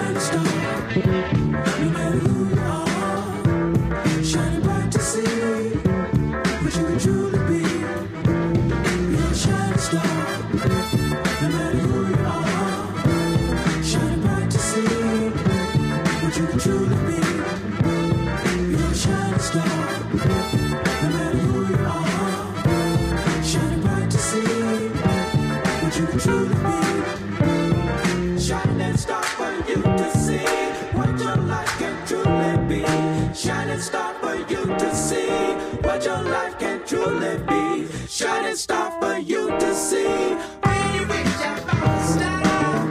shining star. No matter who you are, shining bright to see what you can truly be. You're a shining star. No matter who you are, shining bright to see what you can truly be. You're a shining star. No matter who you are, shining bright to see what you can truly be. Shining star for you to see what your life can truly be. Shining star for you to see what your life can truly be. Shining star for you to see. When you reach out for a star,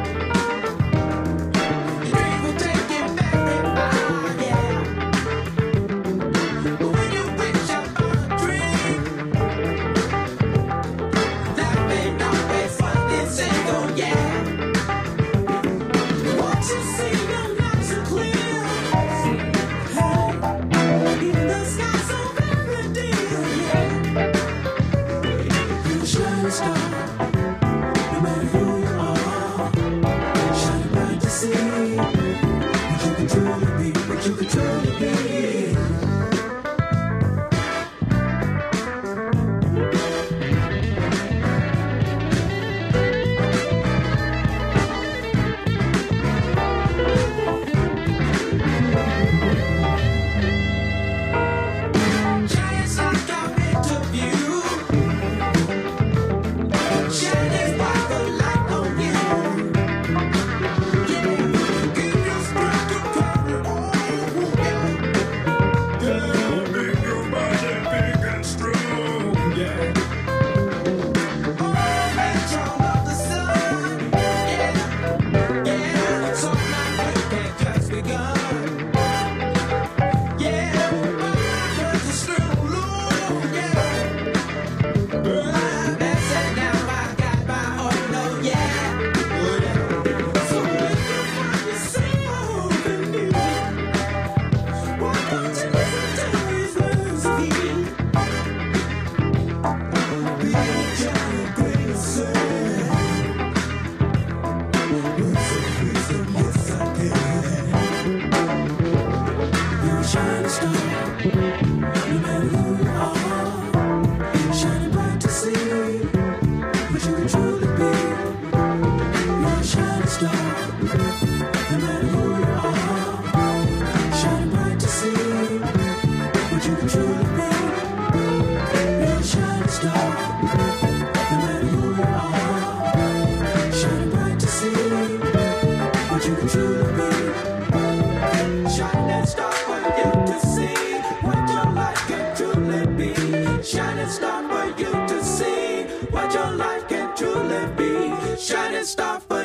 your dream will take you very far, yeah. When you reach out for a dream, life ain't always fucking single, yeah. Once you see your light so clear, hey, even the sky so very dear, yeah. You're a shining star, no matter who you are, shining bright to see what you can truly be, what you can truly be. Shining star come into view, shining spotlight on you. Yeah, give you strength to carry on. Yeah, make your body big and strong. Yeah, control of the sun. Yeah, yeah, so now you can't just begun. Yeah, cause it's still low. Yeah, that's it now. I got my own, no, yeah. So when you find yourself in need, why don't you listen to his mercy? Be a giant greatest soul. Yes, I can. You're a shining star, no matter who you are, shining bright to see what you can truly be. You're a shining star, no matter who you are, shining bright to see what you can truly be. You're a shining star, no matter who you are, shining bright to see what you can truly be. Shining star for you to see what your life can truly be. Shining star for you to see what your life can truly be. Shining star for